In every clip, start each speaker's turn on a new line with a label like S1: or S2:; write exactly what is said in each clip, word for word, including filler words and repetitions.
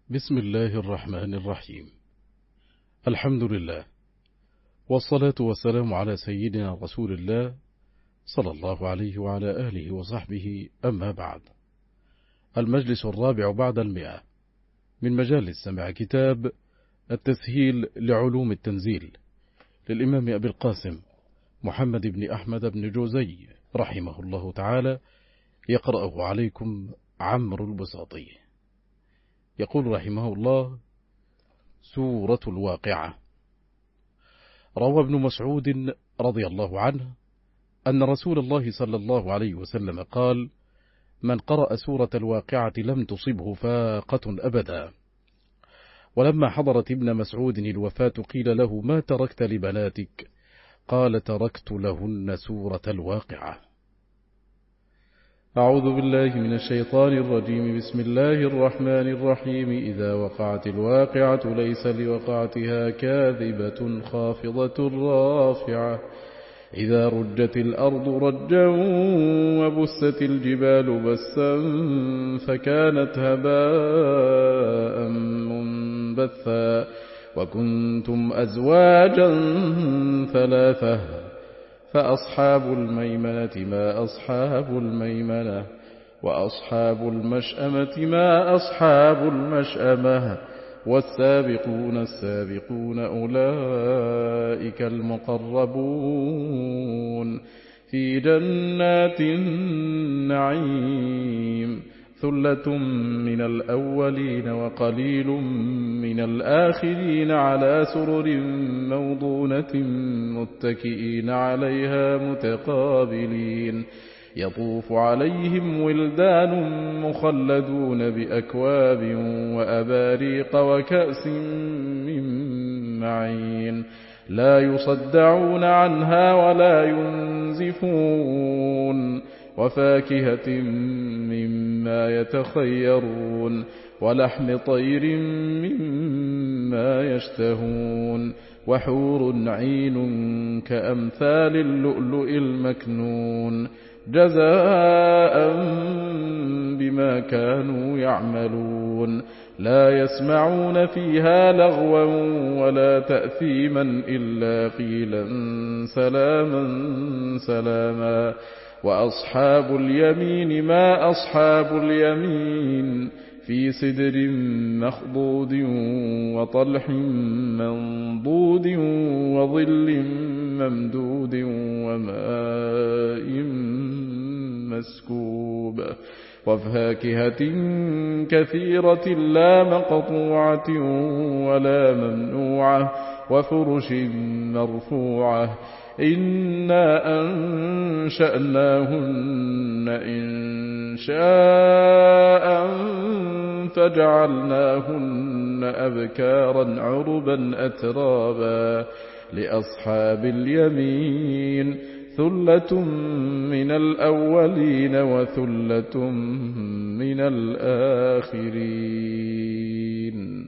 S1: بسم الله الرحمن الرحيم. الحمد لله، والصلاة والسلام على سيدنا رسول الله صلى الله عليه وعلى آله وصحبه، أما بعد. المجلس الرابع بعد المئة من مجالس سمع كتاب التسهيل لعلوم التنزيل للإمام أبي القاسم محمد بن أحمد بن جوزي رحمه الله تعالى، يقرأه عليكم عمرو البساطي. يقول رحمه الله: سورة الواقعة. روى ابن مسعود رضي الله عنه أن رسول الله صلى الله عليه وسلم قال: من قرأ سورة الواقعة لم تصبه فاقة أبدا. ولما حضرت ابن مسعود الوفاة قيل له: ما تركت لبناتك؟ قال: تركت لهن سورة الواقعة. أعوذ بالله من الشيطان الرجيم. بسم الله الرحمن الرحيم. إذا وقعت الواقعة ليس لوقعتها كاذبة خافضة رافعة. إذا رجت الأرض رجا وبست الجبال بسا فكانت هباء منبثا وكنتم أزواجا ثلاثة فأصحاب الميمنة ما أصحاب الميمنة وأصحاب المشأمة ما أصحاب المشأمة والسابقون السابقون أولئك المقربون في جنات النعيم. ثلة من الأولين وقليل من الآخرين على سرر موضونة متكئين عليها متقابلين. يطوف عليهم ولدان مخلدون بأكواب وأباريق وكأس من معين لا يصدعون عنها ولا ينزفون وفاكهة مما يتخيرون ولحم طير مما يشتهون وحور عين كأمثال اللؤلؤ المكنون جزاء بما كانوا يعملون. لا يسمعون فيها لغوا ولا تأثيما إلا قيلا سلاما سلاما. وأصحاب اليمين ما أصحاب اليمين في سدر مخضود وطلح منضود وظل ممدود وماء مسكوب وفاكهة كثيرة لا مقطوعة ولا ممنوعة وفرش مرفوعة. إنا أنشأناهن إن شاء فجعلناهن أبكارا عربا أترابا. لأصحاب اليمين ثلة من الأولين وثلة من الآخرين.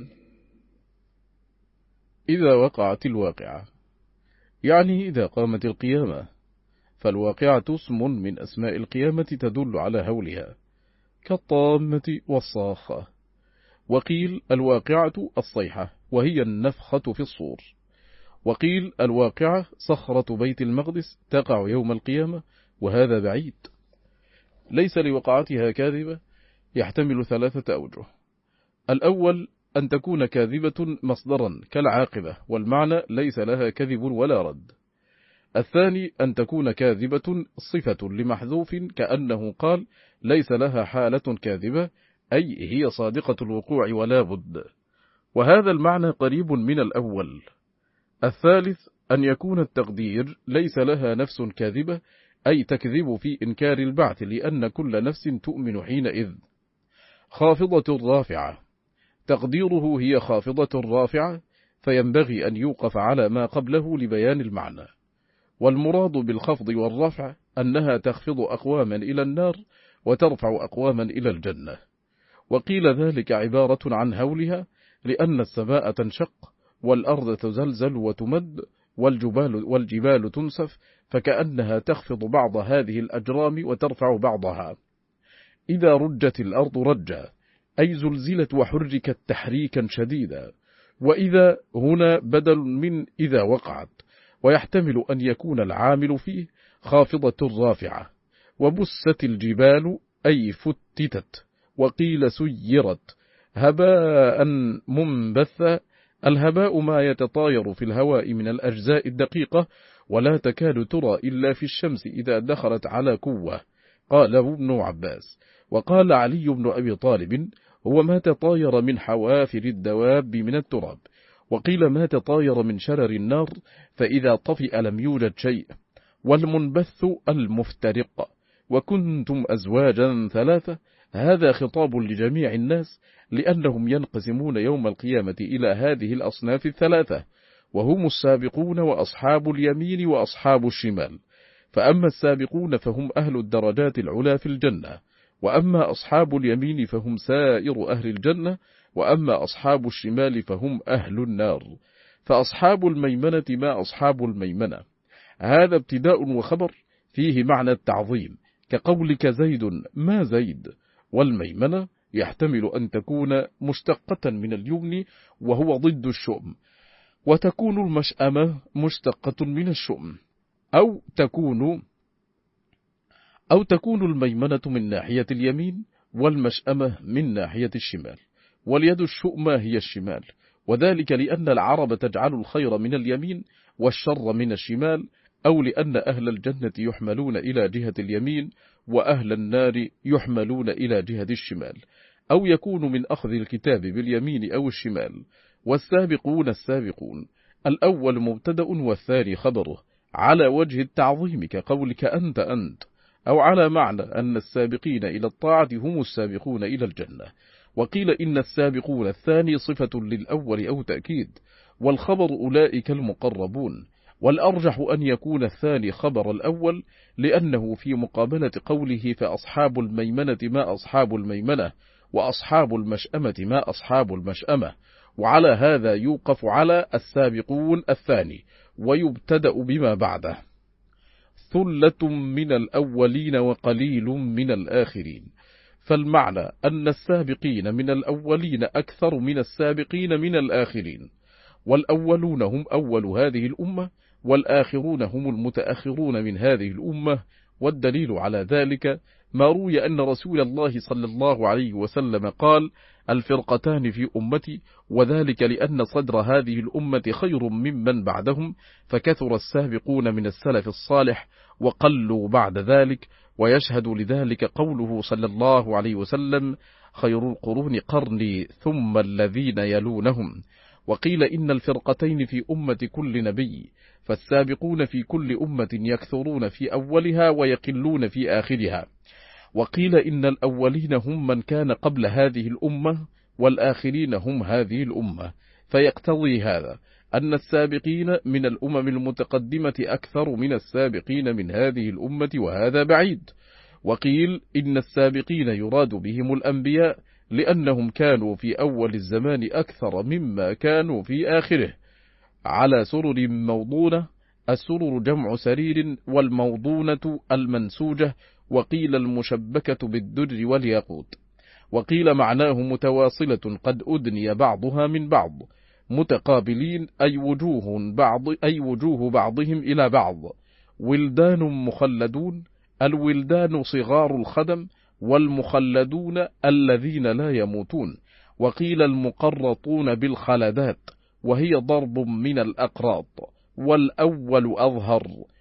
S1: إذا وقعت الواقعة، يعني إذا قامت القيامة، فالواقعة اسم من أسماء القيامة تدل على هولها كالطامة والصاخة. وقيل الواقعة الصيحة وهي النفخة في الصور. وقيل الواقعة صخرة بيت المقدس تقع يوم القيامة، وهذا بعيد. ليس لوقعتها كاذبة يحتمل ثلاثة أوجه. الأول أن تكون كاذبة مصدرا كالعاقبة، والمعنى ليس لها كذب ولا رد. الثاني أن تكون كاذبة صفة لمحذوف، كأنه قال ليس لها حالة كاذبة، أي هي صادقة الوقوع ولا بد، وهذا المعنى قريب من الأول. الثالث أن يكون التقدير ليس لها نفس كاذبة، أي تكذب في إنكار البعث، لأن كل نفس تؤمن حينئذ. خافضة رافعة، تقديره هي خافضة رافعة، فينبغي أن يوقف على ما قبله لبيان المعنى. والمراد بالخفض والرفع أنها تخفض أقواما إلى النار وترفع أقواما إلى الجنة. وقيل ذلك عبارة عن هولها، لأن السماء تنشق والأرض تزلزل وتمد والجبال, والجبال تنسف، فكأنها تخفض بعض هذه الأجرام وترفع بعضها. إذا رجت الأرض رجا، أي زلزلت وحركت تحريكا شديدا، وإذا هنا بدل من إذا وقعت، ويحتمل أن يكون العامل فيه خافضة رافعة. وبست الجبال أي فتتت، وقيل سيرت هباء منبثا. الهباء ما يتطاير في الهواء من الأجزاء الدقيقة، ولا تكاد ترى إلا في الشمس إذا دخلت على كوة، قاله ابن عباس. وقال علي بن أبي طالب: هو ما تطاير من حوافر الدواب من التراب. وقيل ما تطاير من شرر النار، فإذا طفئ لم يوجد شيء. والمنبث المفترق. وكنتم أزواجا ثلاثة، هذا خطاب لجميع الناس، لأنهم ينقسمون يوم القيامة إلى هذه الأصناف الثلاثة، وهم السابقون وأصحاب اليمين وأصحاب الشمال. فأما السابقون فهم أهل الدرجات العلى في الجنة، وأما أصحاب اليمين فهم سائر أهل الجنة، وأما أصحاب الشمال فهم أهل النار. فأصحاب الميمنة ما أصحاب الميمنة، هذا ابتداء وخبر فيه معنى التعظيم، كقولك زيد ما زيد. والميمنة يحتمل أن تكون مشتقة من اليمن وهو ضد الشؤم، وتكون المشأمة مشتقة من الشؤم، أو تكون أو تكون الميمنة من ناحية اليمين والمشأمة من ناحية الشمال، واليد الشؤمة هي الشمال، وذلك لأن العرب تجعل الخير من اليمين والشر من الشمال، أو لأن أهل الجنة يحملون إلى جهة اليمين وأهل النار يحملون إلى جهة الشمال، أو يكون من أخذ الكتاب باليمين أو الشمال. والسابقون السابقون، الأول مبتدأ والثاني خبره، على وجه التعظيم كقولك أنت أنت، أو على معنى أن السابقين إلى الطاعة هم السابقون إلى الجنة. وقيل إن السابقون الثاني صفة للأول أو تأكيد، والخبر أولئك المقربون. والأرجح أن يكون الثاني خبر الأول، لأنه في مقابلة قوله فأصحاب الميمنة ما أصحاب الميمنة، وأصحاب المشأمة ما أصحاب المشأمة. وعلى هذا يوقف على السابقون الثاني، ويبتدأ بما بعده. ثلة من الأولين وقليل من الآخرين. فالمعنى أن السابقين من الأولين أكثر من السابقين من الآخرين، والأولون هم أول هذه الأمة، والآخرون هم المتأخرون من هذه الأمة. والدليل على ذلك ما روي أن رسول الله صلى الله عليه وسلم قال: الفرقتان في أمتي، وذلك لأن صدر هذه الأمة خير ممن بعدهم، فكثر السابقون من السلف الصالح وقلوا بعد ذلك. ويشهد لذلك قوله صلى الله عليه وسلم: خير القرون قرني ثم الذين يلونهم. وقيل إن الفرقتين في أمة كل نبي، فالسابقون في كل أمة يكثرون في أولها ويقلون في آخرها. وقيل إن الأولين هم من كان قبل هذه الأمة، والآخرين هم هذه الأمة، فيقتضي هذا أن السابقين من الأمم المتقدمة أكثر من السابقين من هذه الأمة، وهذا بعيد. وقيل إن السابقين يراد بهم الأنبياء، لأنهم كانوا في أول الزمان أكثر مما كانوا في آخره، على سرر موضونة. السرر جمع سرير، والموضونة المنسوجة، وقيل المشبكة بالدر والياقوت. وقيل معناه متواصلة قد أدني بعضها من بعض، متقابلين أي وجوه بعض أي وجوه بعضهم إلى بعض. ولدان مخلدون، الولدان صغار الخدم، والمخلدون الذين لا يموتون. وقيل المقرطون بالخلدات، وهي ضرب من الأقراط. والأول أظهر،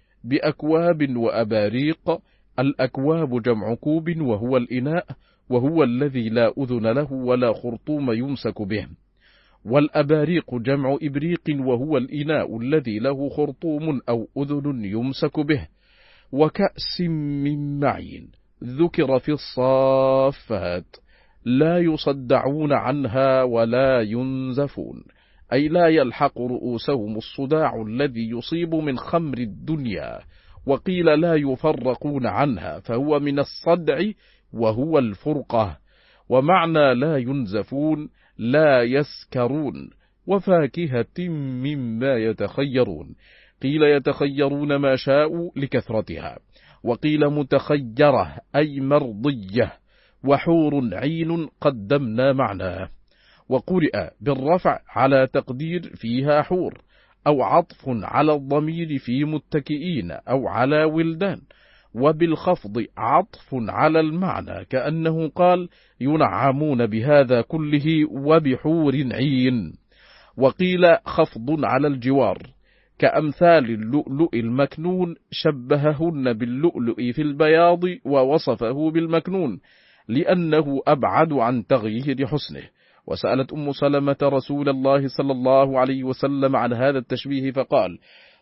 S1: بأكواب وأباريق. الأكواب جمع كوب، وهو الإناء، وهو الذي لا أذن له ولا خرطوم يمسك به. والأباريق جمع إبريق، وهو الإناء الذي له خرطوم أو أذن يمسك به. وكأس من معين ذكر في الصافات، لا يصدعون عنها ولا ينزفون، أي لا يلحق رؤوسهم الصداع الذي يصيب من خمر الدنيا. وقيل لا يفرقون عنها، فهو من الصدع وهو الفرقة. ومعنى لا ينزفون لا يسكرون. وفاكهة مما يتخيرون، قيل يتخيرون ما شاءوا لكثرتها، وقيل متخيرة أي مرضية. وحور عين قدمنا معناه، وقرئ بالرفع على تقدير فيها حور، أو عطف على الضمير في متكئين أو على ولدان، وبالخفض عطف على المعنى كأنه قال ينعمون بهذا كله وبحور عين. وقيل خفض على الجوار كأمثال اللؤلؤ المكنون، شبههن باللؤلؤ في البياض ووصفه بالمكنون لأنه أبعد عن تغيير حسنه. وسألت أم سلمة رسول الله صلى الله عليه وسلم عن هذا التشبيه فقال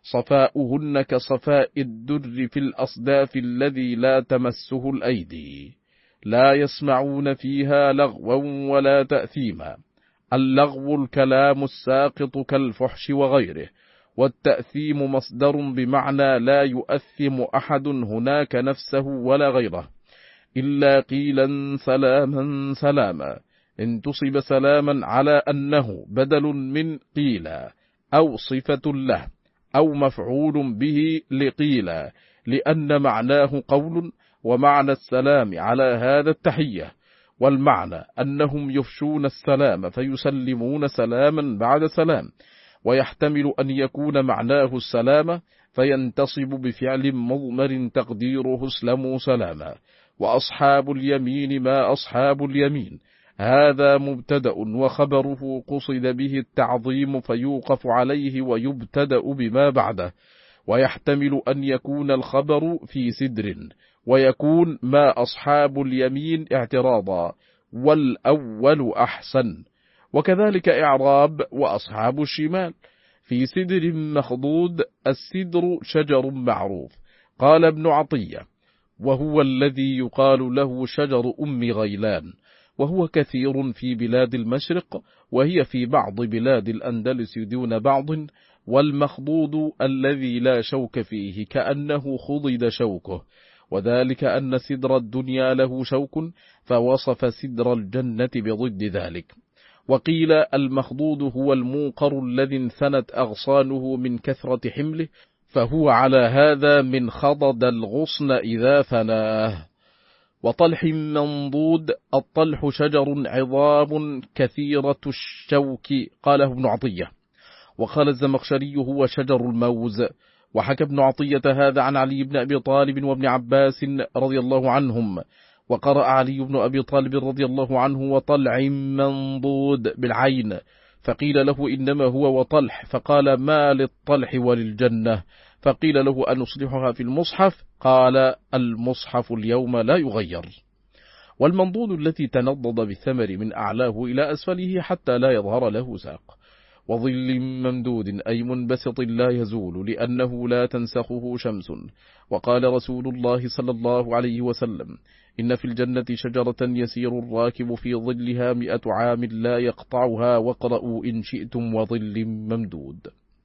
S1: صفاؤهن كصفاء الدر في الأصداف الذي لا تمسه الأيدي، لا يسمعون فيها لغوا ولا تأثيما. اللغو الكلام الساقط كالفحش وغيره، والتأثيم مصدر بمعنى لا يؤثم أحد هناك نفسه ولا غيره، إلا قيلا سلاما سلاما، إن تصب سلاما على أنه بدل من قيلا أو صفة له أو مفعول به لقيلا، لأن معناه قول، ومعنى السلام على هذا التحية، والمعنى أنهم يفشون السلام فيسلمون سلاما بعد سلام، ويحتمل أن يكون معناه السلام فينتصب بفعل مضمر تقديره اسلموا سلاما. وأصحاب اليمين ما أصحاب اليمين، هذا مبتدأ وخبره قصد به التعظيم فيوقف عليه ويبتدأ بما بعده، ويحتمل أن يكون الخبر في سدر، ويكون ما أصحاب اليمين اعتراضا، والأول أحسن. وكذلك إعراب وأصحاب الشمال في سدر مخضود، السدر شجر معروف. قال ابن عطية وهو الذي يقال له شجر أم غيلان، وهو كثير في بلاد المشرق، وهي في بعض بلاد الأندلس دون بعض. والمخضود الذي لا شوك فيه كأنه خضد شوكه، وذلك أن سدر الدنيا له شوك، فوصف سدر الجنة بضد ذلك. وقيل المخضود هو الموقر الذي انثنت أغصانه من كثرة حمله، فهو على هذا من خضد الغصن إذا ثناه. وطلح منضود، الطلح شجر عظام كثيرة الشوك، قاله ابن عطية. وقال الزمخشري هو شجر الموز. وحكى ابن عطية هذا عن علي بن أبي طالب وابن عباس رضي الله عنهم. وقرأ علي بن أبي طالب رضي الله عنه وطلع منضود بالعين، فقيل له إنما هو وطلح، فقال ما للطلح وللجنة؟ فقيل له أن نصلحها في المصحف، قال المصحف اليوم لا يغير. والمنضود التي تنضد بالثمر من أعلاه إلى أسفله حتى لا يظهر له ساق. وظل ممدود أي منبسط لا يزول لأنه لا تنسخه شمس. وقال رسول الله صلى الله عليه وسلم إن في الجنة شجرة يسير الراكب في ظلها مئة عام لا يقطعها، واقرأوا إن شئتم وظل ممدود.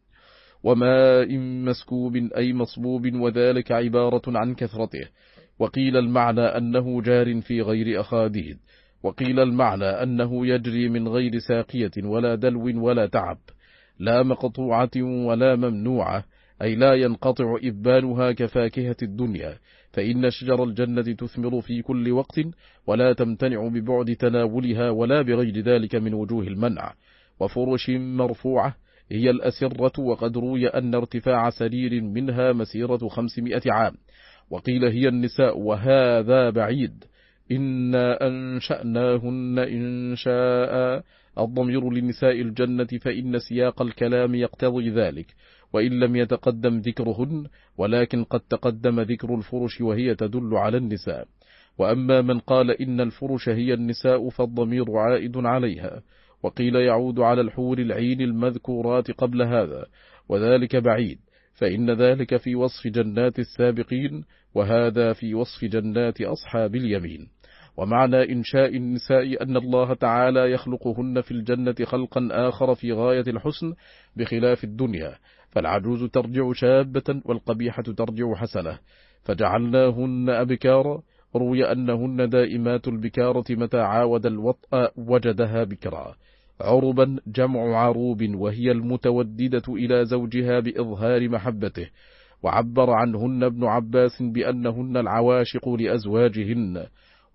S1: وماء مسكوب أي مصبوب، وذلك عبارة عن كثرته. وقيل المعنى أنه جار في غير أخاديد، وقيل المعنى أنه يجري من غير ساقية ولا دلو ولا تعب، لا مقطوعة ولا ممنوعة، أي لا ينقطع إبانها كفاكهة الدنيا، فإن شجر الجنة تثمر في كل وقت ولا تمتنع ببعد تناولها ولا بغير ذلك من وجوه المنع. وفرش مرفوعة هي الأسرة، وقد روي أن ارتفاع سرير منها مسيرة خمسمائة عام. وقيل هي النساء، وهذا بعيد. إنا أنشأناهن إنشاء، الضمير للنساء الجنة، فإن سياق الكلام يقتضي ذلك، وإن لم يتقدم ذكرهن، ولكن قد تقدم ذكر الفرش وهي تدل على النساء. وأما من قال إن الفرش هي النساء فالضمير عائد عليها، وقيل يعود على الحور العين المذكورات قبل هذا، وذلك بعيد، فإن ذلك في وصف جنات السابقين، وهذا في وصف جنات أصحاب اليمين. ومعنى إنشاء النساء أن الله تعالى يخلقهن في الجنة خلقا آخر في غاية الحسن بخلاف الدنيا، فالعجوز ترجع شابة والقبيحة ترجع حسنة، فجعلناهن أبكارا. روي أنهن دائمات البكارة، متى عاود الوطأ وجدها بكرا. عربا جمع عروب، وهي المتوددة إلى زوجها بإظهار محبته. وعبر عنهن ابن عباس بأنهن العواشق لأزواجهن.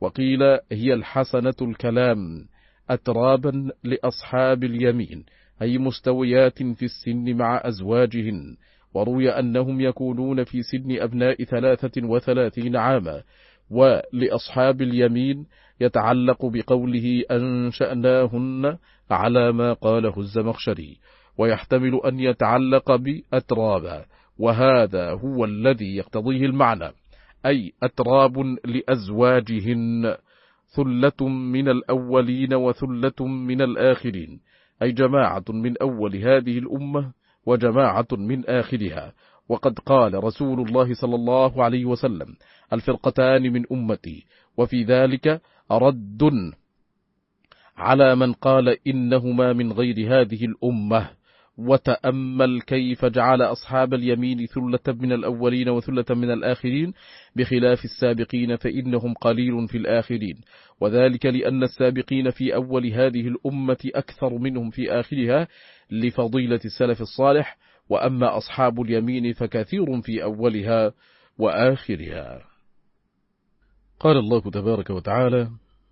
S1: وقيل هي الحسنة الكلام أترابا لأصحاب اليمين، أي مستويات في السن مع أزواجهن. وروي أنهم يكونون في سن أبناء ثلاثة وثلاثين عاما. ولأصحاب اليمين يتعلق بقوله أنشأناهن على ما قاله الزمخشري، ويحتمل أن يتعلق بأترابا، وهذا هو الذي يقتضيه المعنى، أي أتراب لأزواجهن، ثلة من الأولين وثلة من الآخرين، أي جماعة من أول هذه الأمة وجماعة من آخرها. وقد قال رسول الله صلى الله عليه وسلم الفرقتان من أمتي، وفي ذلك رد على من قال إنهما من غير هذه الأمة. وتأمل كيف جعل أصحاب اليمين ثلة من الأولين وثلة من الآخرين بخلاف السابقين، فإنهم قليل في الآخرين، وذلك لأن السابقين في أول هذه الأمة أكثر منهم في آخرها لفضيلة السلف الصالح، وأما أصحاب اليمين فكثير في أولها وآخرها. قال الله تبارك وتعالى: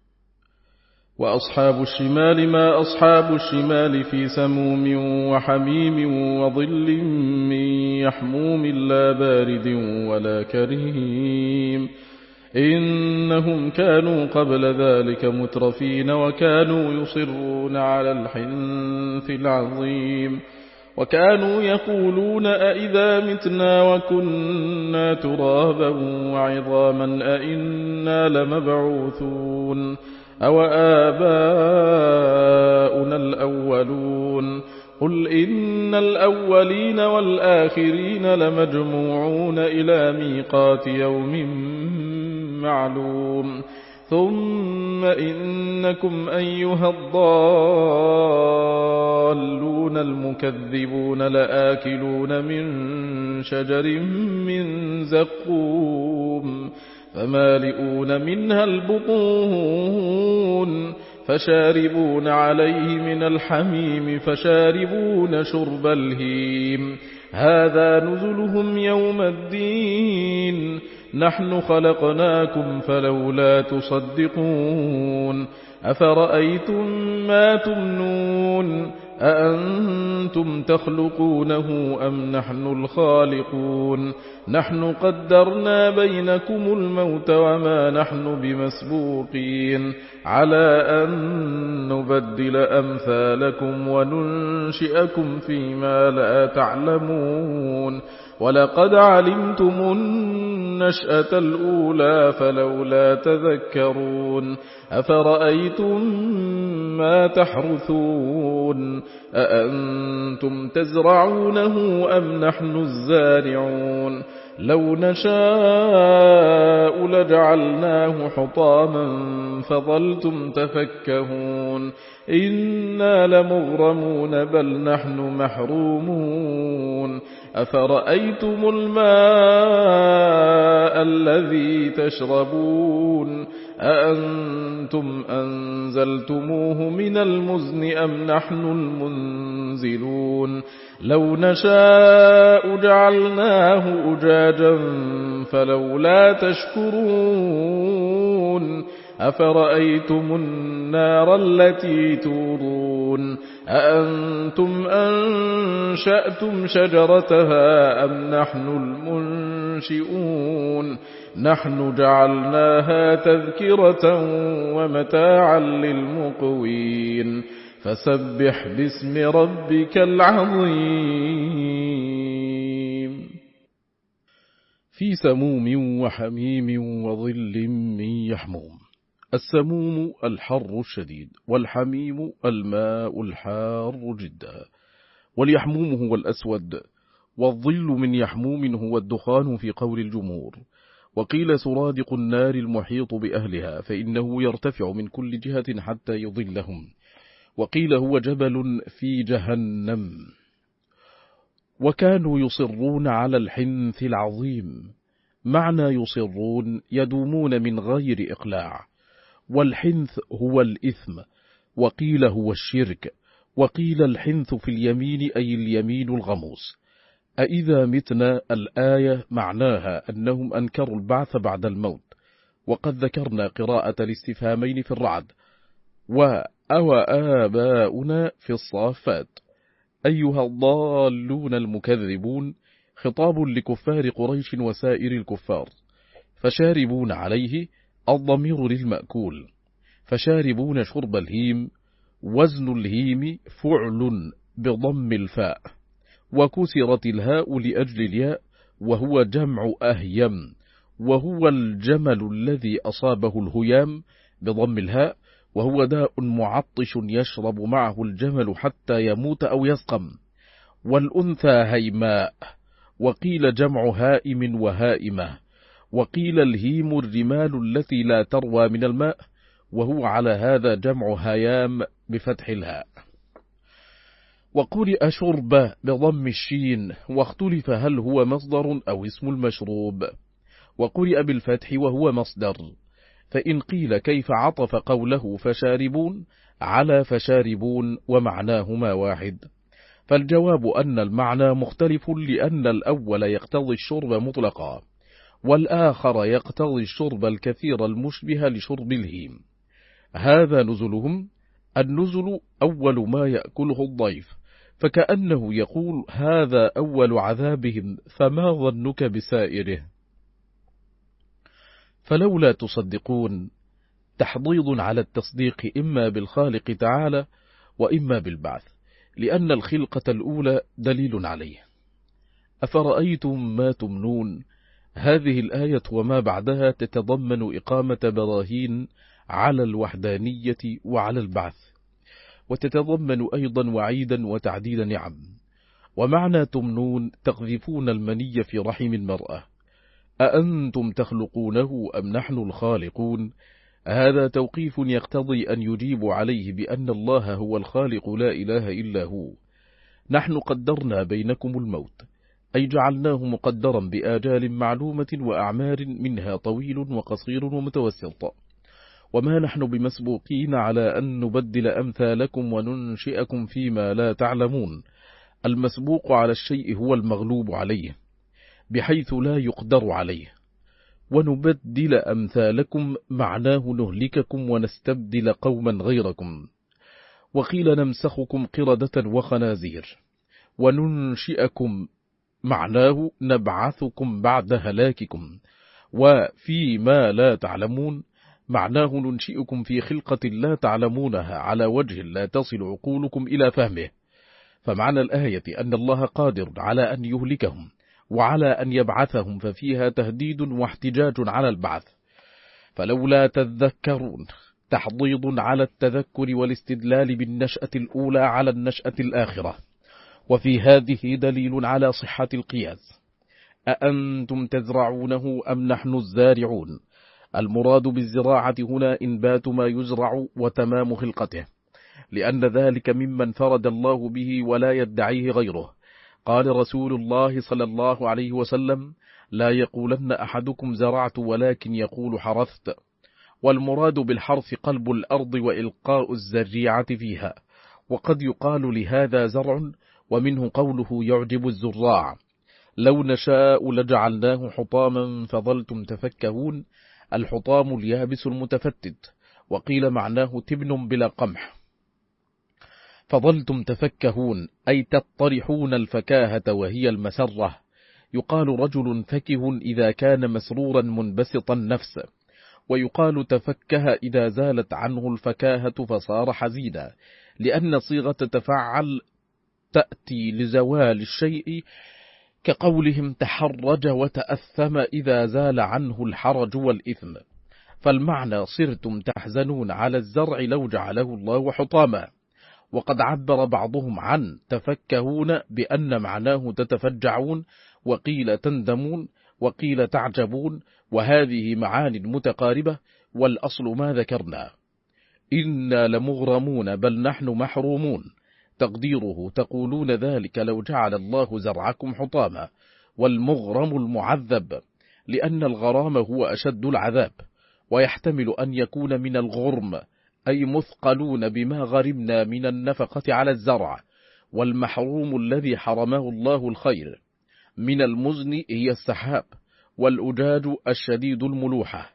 S1: وأصحاب الشمال ما أصحاب الشمال في سموم وحميم وظل من يحموم لا بارد ولا كريم إنهم كانوا قبل ذلك مترفين وكانوا يصرون على الحنث العظيم وكانوا يقولون أئذا متنا وكنا ترابا وعظاما أئنا لمبعوثون أو آباؤنا الأولون قل إن الأولين والآخرين لمجموعون إلى ميقات يوم معلوم ثم إنكم أيها الضالون المكذبون لآكلون من شجر من زقوم فمالئون منها البطون فشاربون عليه من الحميم فشاربون شرب الهيم هذا نزلهم يوم الدين نحن خلقناكم فلولا تصدقون أفرأيتم ما تمنون أأنتم تخلقونه أم نحن الخالقون نحن قدرنا بينكم الموت وما نحن بمسبوقين على أن نبدل أمثالكم وننشئكم فيما لا تعلمون ولقد علمتم النشأة الأولى فلولا تذكرون أفرأيتم ما تحرثون أأنتم تزرعونه أم نحن الزارعون لو نشاء لجعلناه حطاما فظلتم تفكهون إنا لمغرمون بل نحن محرومون أفرأيتم الماء الذي تشربون أأنتم أنزلتموه من المزن أم نحن المنزلون لو نشاء جعلناه أجاجا فلولا تشكرون أفرأيتم النار التي تورون أأنتم أنشأتم شجرتها أم نحن المنشئون نحن جعلناها تذكرة ومتاعا للمقوين فسبح باسم ربك العظيم في سموم وحميم وظل من يحموم. السموم الحر الشديد، والحميم الماء الحار جدا، واليحموم هو الأسود، والظل من يحموم هو الدخان في قول الجمهور. وقيل سرادق النار المحيط بأهلها فإنه يرتفع من كل جهة حتى يظلهم، وقيل هو جبل في جهنم. وكانوا يصرون على الحنث العظيم، معنى يصرون يدومون من غير إقلاع، والحنث هو الإثم، وقيل هو الشرك، وقيل الحنث في اليمين أي اليمين الغموس. أإذا متنا الآية معناها أنهم أنكروا البعث بعد الموت، وقد ذكرنا قراءة الاستفهامين في الرعد، وأو آباؤنا في الصافات. أيها الضالون المكذبون، خطاب لكفار قريش وسائر الكفار. فشاربون عليه، الضمير للمأكول، فشاربون شرب الهيم، وزن الهيم فعل بضم الفاء، وكسرت الهاء لأجل الياء، وهو جمع أهيم، وهو الجمل الذي أصابه الهيام بضم الهاء، وهو داء معطش يشرب معه الجمل حتى يموت أو يسقم. والأنثى هيماء، وقيل جمع هائم وهائمة، وقيل الهيم الرمال التي لا تروى من الماء، وهو على هذا جمع هيام بفتح الهاء. وقرئ شرب بضم الشين، واختلف هل هو مصدر أو اسم المشروب، وقرئ بالفتح وهو مصدر. فإن قيل كيف عطف قوله فشاربون على فشاربون ومعناهما واحد، فالجواب أن المعنى مختلف، لأن الأول يقتضي الشرب مطلقا، والآخر يقتضي الشرب الكثير المشبه لشرب الهيم. هذا نزلهم، النزل أول ما يأكله الضيف، فكأنه يقول هذا أول عذابهم، فما ظنك بسائره. فلولا تصدقون، تحضيض على التصديق إما بالخالق تعالى وإما بالبعث، لأن الخلقة الأولى دليل عليه. أفرأيتم ما تمنون، هذه الآية وما بعدها تتضمن إقامة براهين على الوحدانية وعلى البعث، وتتضمن أيضا وعيدا وتعديد نعم. ومعنى تمنون تقذفون المني في رحم المرأة، أأنتم تخلقونه أم نحن الخالقون؟ هذا توقيف يقتضي أن يجيب عليه بأن الله هو الخالق لا إله إلا هو. نحن قدرنا بينكم الموت، أي جعلناه مقدرا بآجال معلومة وأعمار منها طويل وقصير ومتوسط، وما نحن بمسبوقين على أن نبدل أمثالكم وننشئكم فيما لا تعلمون. المسبوق على الشيء هو المغلوب عليه، بحيث لا يقدر عليه. ونبدل أمثالكم معناه نهلككم ونستبدل قوما غيركم. وقيل نمسخكم قردة وخنازير. وننشئكم معناه نبعثكم بعد هلاككم. وفيما لا تعلمون معناه ننشئكم في خلقة لا تعلمونها على وجه لا تصل عقولكم إلى فهمه. فمعنى الآية أن الله قادر على أن يهلكهم وعلى أن يبعثهم، ففيها تهديد واحتجاج على البعث. فلولا تذكرون، تحضيض على التذكر والاستدلال بالنشأة الأولى على النشأة الآخرة، وفي هذه دليل على صحة القياس. أأنتم تزرعونه أم نحن الزارعون؟ المراد بالزراعة هنا إنبات ما يزرع وتمام خلقته، لأن ذلك ممن فرد الله به ولا يدعيه غيره. قال رسول الله صلى الله عليه وسلم: لا يقولن أحدكم زرعت ولكن يقول حرثت. والمراد بالحرث قلب الأرض وإلقاء الزريعة فيها، وقد يقال لهذا زرع، ومنه قوله يعجب الزراع: لو نشاء لجعلناه حطاما فظلتم تفكهون. الحطام اليابس المتفتت، وقيل معناه تبن بلا قمح. فظلتم تفكهون أي تطرحون الفكاهة وهي المسرة. يقال رجل فكه إذا كان مسرورا منبسط النفس، ويقال تفكه إذا زالت عنه الفكاهة فصار حزينا، لأن صيغة تفعل تأتي لزوال الشيء، كقولهم تحرج وتأثم إذا زال عنه الحرج والإثم. فالمعنى صرتم تحزنون على الزرع لو جعله الله حطاما. وقد عبر بعضهم عن تفكهون بأن معناه تتفجعون، وقيل تندمون، وقيل تعجبون، وهذه معان متقاربة، والأصل ما ذكرنا. إنا لمغرمون بل نحن محرومون، تقديره تقولون ذلك لو جعل الله زرعكم حطاما. والمغرم المعذب، لأن الغرام هو أشد العذاب، ويحتمل أن يكون من الغرم، أي مثقلون بما غرمنا من النفقة على الزرع. والمحروم الذي حرمه الله الخير. من المزن هي السحاب، والأجاج الشديد الملوحة.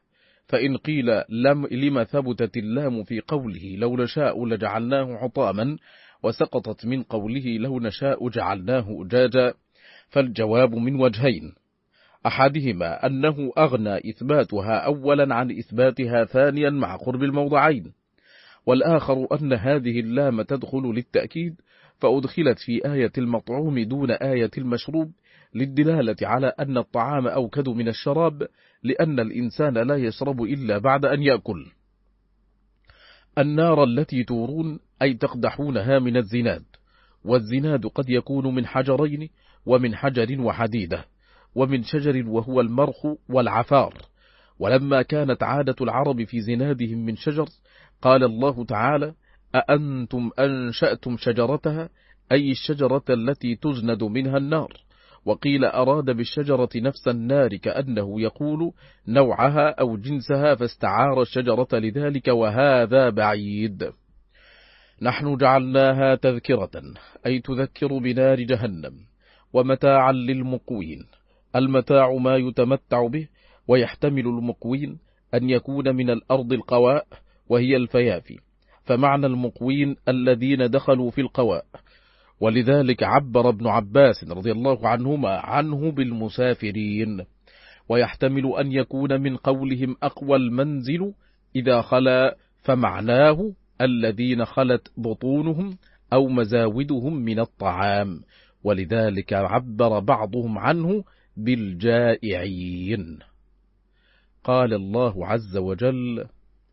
S1: فإن قيل لم لما ثبتت اللام في قوله لو نشاء لجعلناه حطاما، وسقطت من قوله لو نشاء جعلناه أجاجا، فالجواب من وجهين: أحدهما أنه أغنى إثباتها أولا عن إثباتها ثانيا مع قرب الموضعين، والآخر أن هذه اللام تدخل للتأكيد، فأدخلت في آية المطعوم دون آية المشروب، للدلالة على أن الطعام أوكد من الشراب، لأن الإنسان لا يشرب إلا بعد أن يأكل. النار التي تورون أي تقدحونها من الزناد، والزناد قد يكون من حجرين، ومن حجر وحديدة، ومن شجر وهو المرخ والعفار. ولما كانت عادة العرب في زنادهم من شجر، قال الله تعالى: أأنتم أنشأتم شجرتها، أي الشجرة التي تزند منها النار. وقيل أراد بالشجرة نفس النار، كأنه يقول نوعها أو جنسها، فاستعار الشجرة لذلك، وهذا بعيد. نحن جعلناها تذكرة أي تذكر بنار جهنم، ومتاعا للمقوين. المتاع ما يتمتع به، ويحتمل المقوين أن يكون من الأرض القواء وهي الفيافي، فمعنى المقوين الذين دخلوا في القواء، ولذلك عبر ابن عباس رضي الله عنهما عنه بالمسافرين. ويحتمل أن يكون من قولهم أقوى المنزل إذا خلا، فمعناه الذين خلت بطونهم أو مزاودهم من الطعام، ولذلك عبر بعضهم عنه بالجائعين. قال الله عز وجل: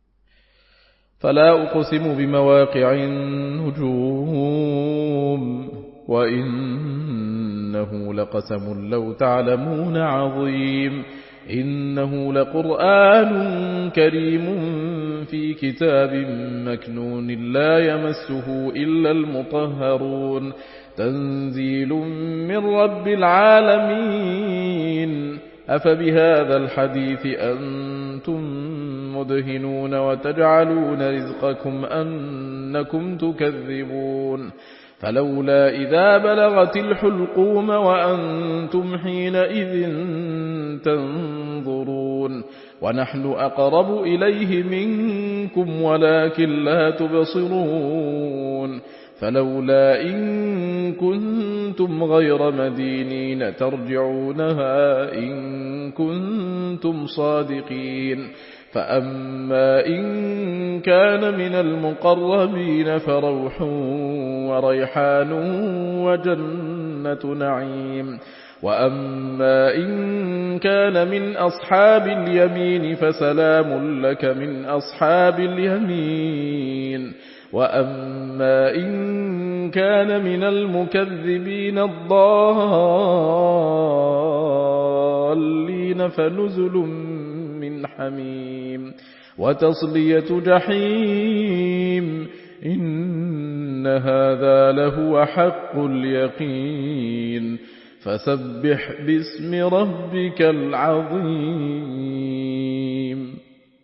S1: فلا أقسم بمواقع النجوم وإنه لقسم لو تعلمون عظيم، إنه لقرآن كريم في كتاب مكنون لا يمسه إلا المطهرون، تنزيل من رب العالمين. أفبهذا الحديث أنتم مدهنون وتجعلون رزقكم أنكم تكذبون، فلولا إذا بلغت الحلقوم وأنتم حينئذ تنظرون، ونحن أقرب إليه منكم ولكن لا تبصرون، فلولا إن كنتم غير مدينين ترجعونها إن كنتم صادقين، فأما إن كان من المقربين فروح وريحان وجنة نعيم، وأما إن كان من أصحاب اليمين فسلام لك من أصحاب اليمين، وأما إن كان من المكذبين الضالين فنزل من حميم وتصلية جحيم، إن هذا لهو حق اليقين، فسبح باسم ربك العظيم.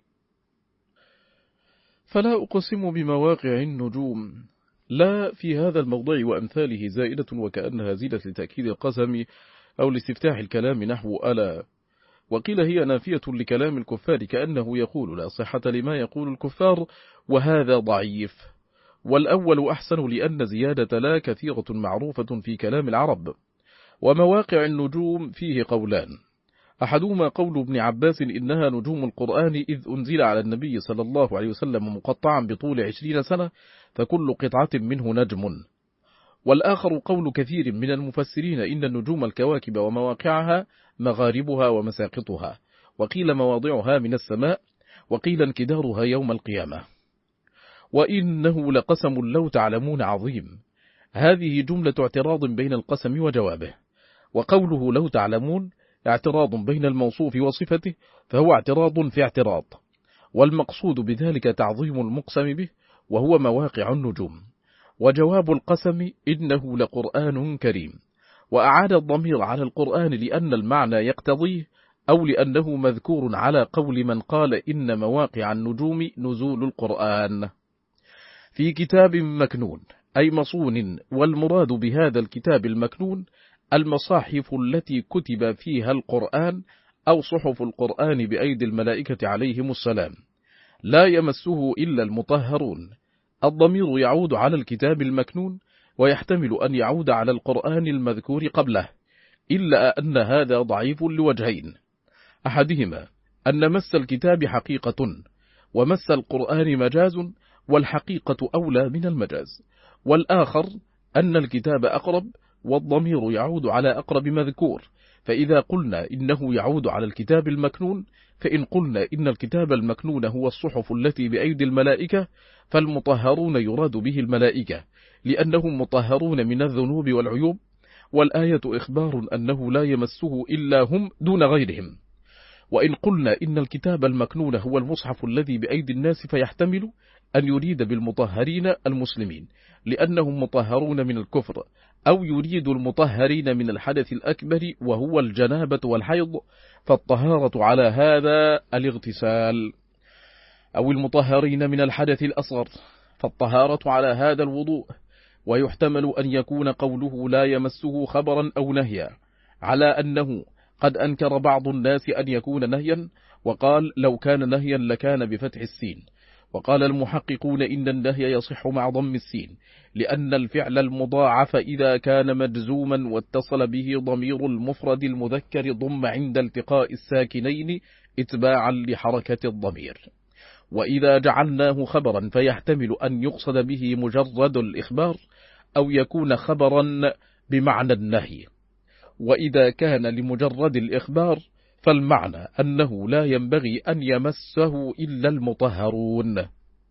S1: فلا أقسم بمواقع النجوم، لا في هذا الموضع وأمثاله زائدة وكأنها زيدت لتأكيد القسم أو لاستفتاح الكلام نحو ألا، وقيل هي نافية لكلام الكفار، كأنه يقول لا صحة لما يقول الكفار وهذا ضعيف. والأول أحسن لأن زيادة لا كثيرة معروفة في كلام العرب. ومواقع النجوم فيه قولان: أحدهما قول ابن عباس إنها نجوم القرآن إذ أنزل على النبي صلى الله عليه وسلم مقطعا بطول عشرين سنة، فكل قطعة منه نجم. والآخر قول كثير من المفسرين إن النجوم الكواكب ومواقعها مغاربها ومساقطها، وقيل مواضعها من السماء، وقيل انكدارها يوم القيامة. وإنه لقسم لو تعلمون عظيم، هذه جملة اعتراض بين القسم وجوابه، وقوله لو تعلمون اعتراض بين الموصوف وصفته، فهو اعتراض في اعتراض، والمقصود بذلك تعظيم المقسم به وهو مواقع النجوم. وجواب القسم إنه لقرآن كريم، وأعاد الضمير على القرآن لأن المعنى يقتضيه، أو لأنه مذكور على قول من قال إن مواقع النجوم نزول القرآن. في كتاب مكنون أي مصون، والمراد بهذا الكتاب المكنون المصاحف التي كتب فيها القرآن أو صحف القرآن بأيدي الملائكة عليهم السلام، لا يمسه إلا المطهرون. الضمير يعود على الكتاب المكنون، ويحتمل أن يعود على القرآن المذكور قبله، إلا أن هذا ضعيف لوجهين: أحدهما أن مس الكتاب حقيقة، ومس القرآن مجاز، والحقيقة أولى من المجاز، والآخر أن الكتاب أقرب، والضمير يعود على أقرب مذكور. فإذا قلنا إنه يعود على الكتاب المكنون، فإن قلنا إن الكتاب المكنون هو الصحف التي بأيدي الملائكة، فالمطهرون يراد به الملائكة، لأنهم مطهرون من الذنوب والعيوب، والآية إخبار أنه لا يمسه إلا هم دون غيرهم. وإن قلنا إن الكتاب المكنون هو المصحف الذي بأيدي الناس، فيحتمل أن يريد بالمطهرين المسلمين، لأنهم مطهرون من الكفر، أو يريد المطهرين من الحدث الأكبر وهو الجنابة والحيض، فالطهارة على هذا الاغتسال، أو المطهرين من الحدث الأصغر، فالطهارة على هذا الوضوء. ويحتمل أن يكون قوله لا يمسه خبرا أو نهيا، على أنه قد أنكر بعض الناس أن يكون نهيا، وقال لو كان نهيا لكان بفتح السين. وقال المحققون إن النهي يصح مع ضم السين، لأن الفعل المضاعف إذا كان مجزوما واتصل به ضمير المفرد المذكر ضم عند التقاء الساكنين اتباعا لحركة الضمير. وإذا جعلناه خبرا فيحتمل أن يقصد به مجرد الإخبار، أو يكون خبرا بمعنى النهي. وإذا كان لمجرد الإخبار فالمعنى أنه لا ينبغي أن يمسه إلا المطهرون،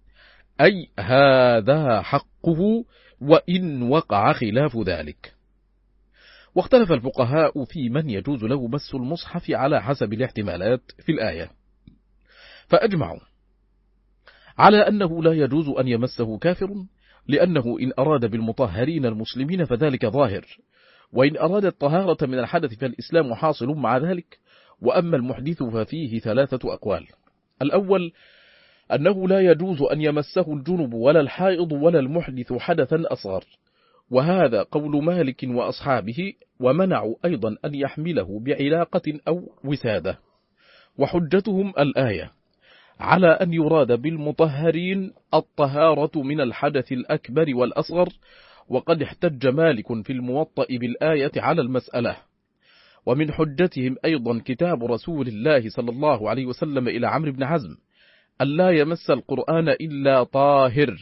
S1: أي هذا حقه وإن وقع خلاف ذلك. واختلف الفقهاء في من يجوز له مس المصحف على حسب الاحتمالات في الآية، فأجمعوا على أنه لا يجوز أن يمسه كافر، لأنه إن أراد بالمطهرين المسلمين فذلك ظاهر، وإن أراد الطهارة من الحدث فالإسلام حاصل مع ذلك. وأما المحدث ففيه ثلاثة أقوال: الأول أنه لا يجوز أن يمسه الجنب ولا الحائض ولا المحدث حدثا أصغر، وهذا قول مالك وأصحابه، ومنعوا أيضا أن يحمله بعلاقة أو وسادة. وحجتهم الآية على أن يراد بالمطهرين الطهارة من الحدث الأكبر والأصغر، وقد احتج مالك في الموطأ بالآية على المسألة. ومن حجتهم أيضا كتاب رسول الله صلى الله عليه وسلم إلى عمرو بن حزم ألا يمس القرآن إلا طاهر.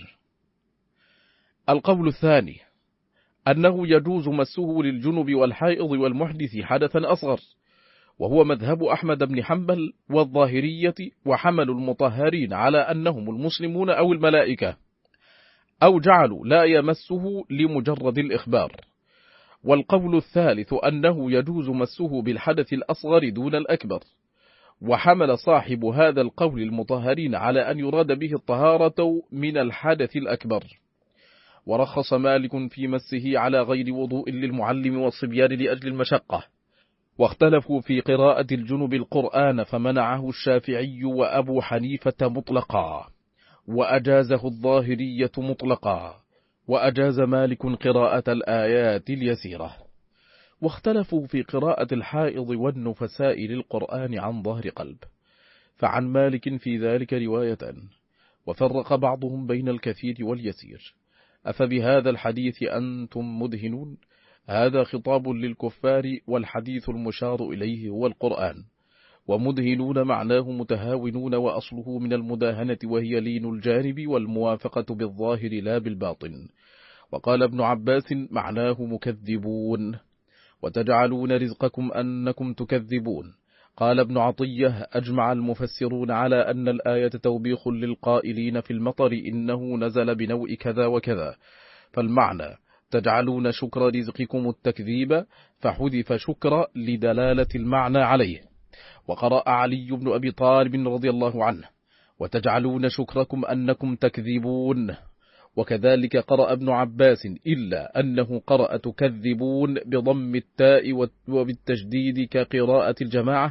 S1: القول الثاني أنه يجوز مسه للجنب والحائض والمحدث حدثا أصغر، وهو مذهب أحمد بن حنبل والظاهرية، وحملوا المطهرين على أنهم المسلمون أو الملائكة، أو جعلوا لا يمسه لمجرد الإخبار. والقول الثالث أنه يجوز مسه بالحدث الأصغر دون الأكبر، وحمل صاحب هذا القول المطهرين على أن يراد به الطهارة من الحدث الأكبر. ورخص مالك في مسه على غير وضوء للمعلم والصبيان لأجل المشقة. واختلفوا في قراءة الجنب القرآن، فمنعه الشافعي وأبو حنيفة مطلقا، وأجازه الظاهرية مطلقا، وأجاز مالك قراءة الآيات اليسيرة. واختلفوا في قراءة الحائض والنفساء للقرآن عن ظهر قلب، فعن مالك في ذلك رواية، وفرق بعضهم بين الكثير واليسير. أفبهذا الحديث أنتم مدهنون؟ هذا خطاب للكفار، والحديث المشار إليه هو القرآن. ومدهنون معناه متهاونون، وأصله من المداهنة، وهي لين الجانب والموافقة بالظاهر لا بالباطن. وقال ابن عباس معناه مكذبون، وتجعلون رزقكم أنكم تكذبون. قال ابن عطية أجمع المفسرون على أن الآية توبيخ للقائلين في المطر إنه نزل بنوء كذا وكذا، فالمعنى تجعلون شكر رزقكم التكذيب، فحذف شكر لدلالة المعنى عليه. وقرأ علي بن أبي طالب رضي الله عنه وتجعلون شكركم أنكم تكذبون، وكذلك قرأ ابن عباس، إلا أنه قرأ تكذبون بضم التاء وبالتشديد كقراءة الجماعة،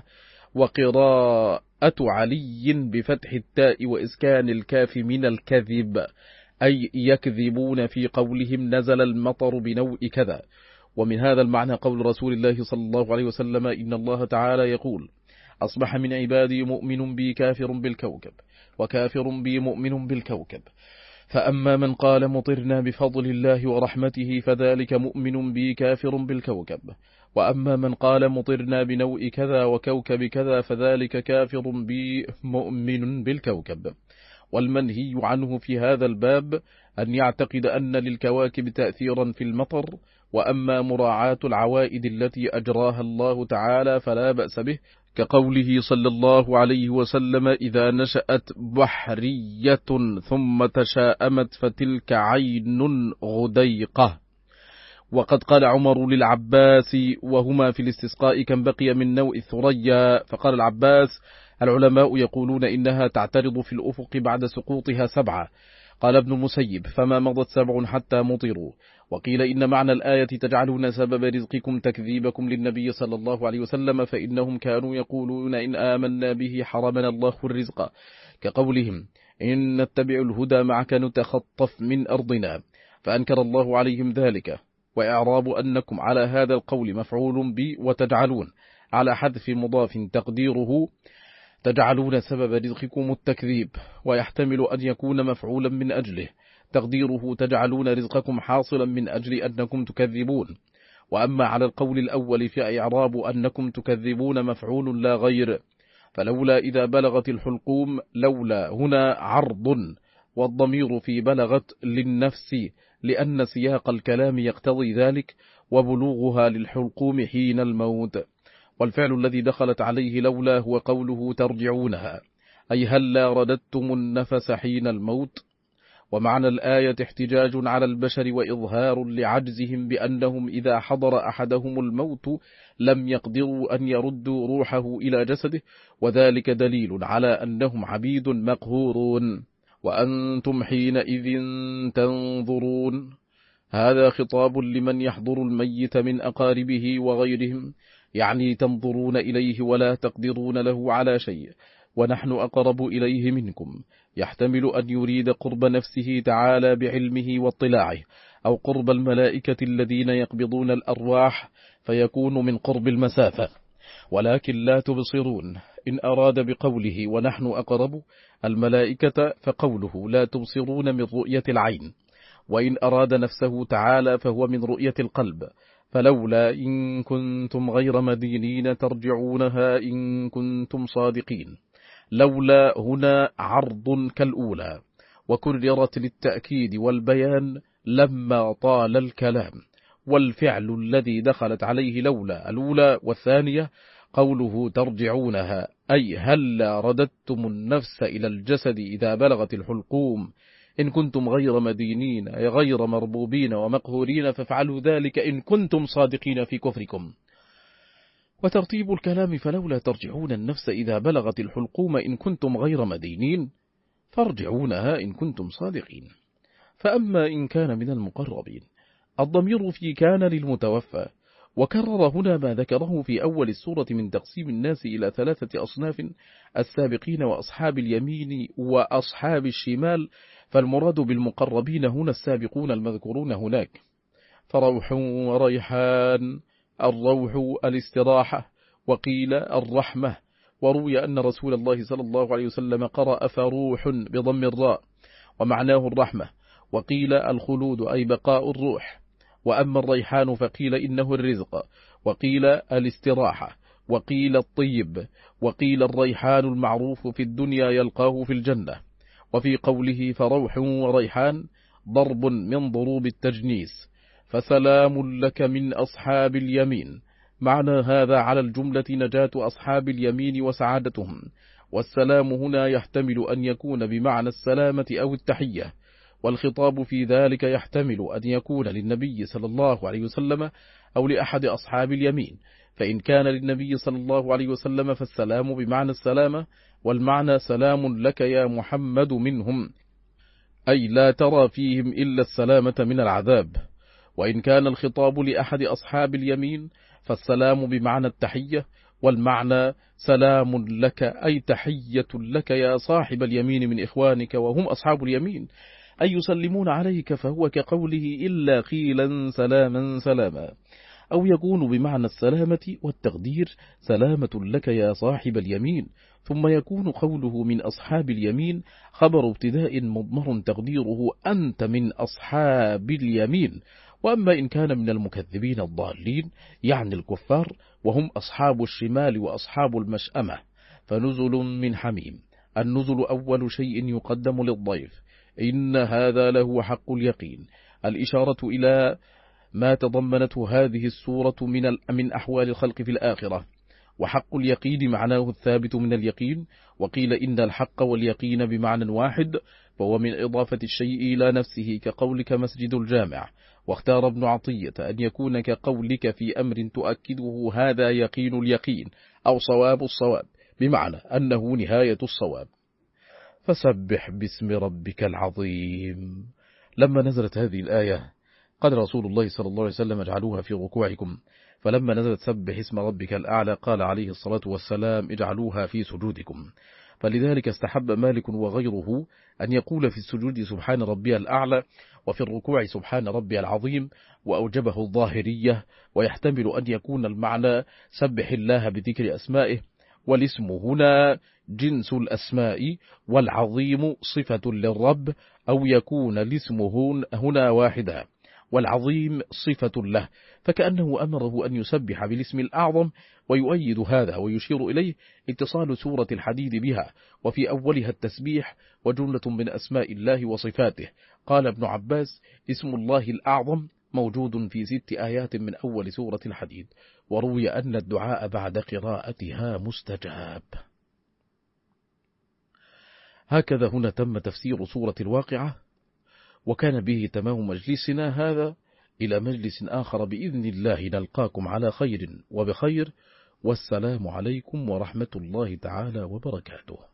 S1: وقراءة علي بفتح التاء وإسكان الكاف من الكذب، أي يكذبون في قولهم نزل المطر بنوء كذا. ومن هذا المعنى قول رسول الله صلى الله عليه وسلم إن الله تعالى يقول أصبح من عبادي مؤمن بي كافر بالكوكب، وكافر بي مؤمن بالكوكب. فأما من قال مطرنا بفضل الله ورحمته فذلك مؤمن بي كافر بالكوكب، وأما من قال مطرنا بنوء كذا وكوكب كذا فذلك كافر بي مؤمن بالكوكب. والمنهي عنه في هذا الباب أن يعتقد أن للكواكب تأثيرا في المطر، وأما مراعاة العوائد التي أجراها الله تعالى فلا بأس به، كقوله صلى الله عليه وسلم: إذا نشأت بحرية ثم تشاءمت فتلك عين غديقة. وقد قال عمر للعباس وهما في الاستسقاء: كم بقي من نوء الثريا؟ فقال العباس: العلماء يقولون إنها تعترض في الأفق بعد سقوطها سبعة. قال ابن المسيب: فما مضت سبع حتى مطروا. وقيل إن معنى الآية تجعلون سبب رزقكم تكذيبكم للنبي صلى الله عليه وسلم، فإنهم كانوا يقولون إن آمنا به حرمنا الله الرزق، كقولهم: إن نتبع الهدى معك نتخطف من أرضنا، فأنكر الله عليهم ذلك. وإعراب أنكم على هذا القول مفعول بي، وتجعلون على حذف مضاف تقديره تجعلون سبب رزقكم التكذيب، ويحتمل أن يكون مفعولا من أجله تقديره تجعلون رزقكم حاصلا من أجل أنكم تكذبون. وأما على القول الأول فإعراب أنكم تكذبون مفعول لا غير، فلولا إذا بلغت الحلقوم لولا هنا عرض، والضمير في بلغت للنفس لأن سياق الكلام يقتضي ذلك، وبلوغها للحلقوم حين الموت. والفعل الذي دخلت عليه لولا هو قوله ترجعونها، أي هلا رددتم النفس حين الموت. ومعنى الآية احتجاج على البشر وإظهار لعجزهم بأنهم إذا حضر أحدهم الموت لم يقدروا أن يردوا روحه إلى جسده، وذلك دليل على أنهم عبيد مقهورون. وأنتم حينئذ تنظرون، هذا خطاب لمن يحضر الميت من أقاربه وغيرهم، يعني تنظرون إليه ولا تقدرون له على شيء، ونحن أقرب إليه منكم. يحتمل أن يريد قرب نفسه تعالى بعلمه واطلاعه، أو قرب الملائكة الذين يقبضون الأرواح فيكون من قرب المسافة، ولكن لا تبصرون. إن أراد بقوله ونحن أقرب الملائكة فقوله لا تبصرون من رؤية العين، وإن أراد نفسه تعالى فهو من رؤية القلب. فلولا إن كنتم غير مدينين ترجعونها إن كنتم صادقين. لولا هنا عرض كالأولى، وكررت للتأكيد والبيان لما طال الكلام. والفعل الذي دخلت عليه لولا الأولى والثانية قوله ترجعونها، أي هلا رددتم النفس إلى الجسد إذا بلغت الحلقوم إن كنتم غير مدينين أي غير مربوبين ومقهورين، فافعلوا ذلك إن كنتم صادقين في كفركم. وترتيب الكلام فلولا ترجعون النفس إذا بلغت الحلقوم إن كنتم غير مدينين فارجعونها إن كنتم صادقين. فأما إن كان من المقربين الضمير في كان للمتوفى، وكرر هنا ما ذكره في أول السورة من تقسيم الناس إلى ثلاثة أصناف: السابقين وأصحاب اليمين وأصحاب الشمال. فالمراد بالمقربين هنا السابقون المذكورون هناك. فروح وريحان، الروح الاستراحة، وقيل الرحمة. وروي أن رسول الله صلى الله عليه وسلم قرأ فروح بضم الراء ومعناه الرحمة، وقيل الخلود أي بقاء الروح. وأما الريحان فقيل إنه الرزق، وقيل الاستراحة، وقيل الطيب، وقيل الريحان المعروف في الدنيا يلقاه في الجنة. وفي قوله فروح وريحان ضرب من ضروب التجنيس، فسلام لك من أصحاب اليمين. معنى هذا على الجملة نجاة أصحاب اليمين وسعادتهم. والسلام هنا يحتمل أن يكون بمعنى السلامة أو التحية، والخطاب في ذلك يحتمل أن يكون للنبي صلى الله عليه وسلم أو لأحد أصحاب اليمين. فإن كان للنبي صلى الله عليه وسلم فالسلام بمعنى السلامة، والمعنى سلام لك يا محمد منهم، أي لا ترى فيهم إلا السلامة من العذاب. وإن كان الخطاب لأحد أصحاب اليمين فالسلام بمعنى التحية، والمعنى سلام لك أي تحية لك يا صاحب اليمين من إخوانك وهم أصحاب اليمين، أي يسلمون عليك، فهو كقوله إلا قيلا سلاما سلاما. أو يكون بمعنى السلامة والتقدير سلامة لك يا صاحب اليمين، ثم يكون قوله من أصحاب اليمين خبر ابتداء مضمر تقديره أنت من أصحاب اليمين. وأما إن كان من المكذبين الضالين يعني الكفار وهم أصحاب الشمال وأصحاب المشأمة فنزل من حميم. النزل أول شيء يقدم للضيف، إن هذا له حق اليقين، الإشارة إلى ما تضمنته هذه السورة من من أحوال الخلق في الآخرة. وحق اليقين معناه الثابت من اليقين، وقيل إن الحق واليقين بمعنى واحد، فهو من إضافة الشيء إلى نفسه كقولك مسجد الجامع. واختار ابن عطية أن يكون كقولك في أمر تؤكده هذا يقين اليقين أو صواب الصواب، بمعنى أنه نهاية الصواب. فسبح باسم ربك العظيم. لما نزلت هذه الآية قال رسول الله صلى الله عليه وسلم اجعلوها في ركوعكم، فلما نزلت سبح اسم ربك الأعلى قال عليه الصلاة والسلام اجعلوها في سجودكم. فلذلك استحب مالك وغيره أن يقول في السجود سبحان ربي الأعلى، وفي الركوع سبحان ربي العظيم، وأوجبه الظاهرية. ويحتمل أن يكون المعنى سبح الله بذكر أسمائه، والاسم هنا جنس الأسماء، والعظيم صفة للرب، أو يكون الاسم هنا واحدا والعظيم صفة له، فكأنه أمره أن يسبح بالاسم الأعظم. ويؤيد هذا ويشير إليه اتصال سورة الحديد بها، وفي أولها التسبيح وجملة من أسماء الله وصفاته. قال ابن عباس اسم الله الأعظم موجود في ست آيات من أول سورة الحديد، وروي أن الدعاء بعد قراءتها مستجاب. هكذا هنا تم تفسير سورة الواقعة، وكان به تمام مجلسنا هذا. إلى مجلس آخر بإذن الله نلقاكم على خير وبخير، والسلام عليكم ورحمة الله تعالى وبركاته.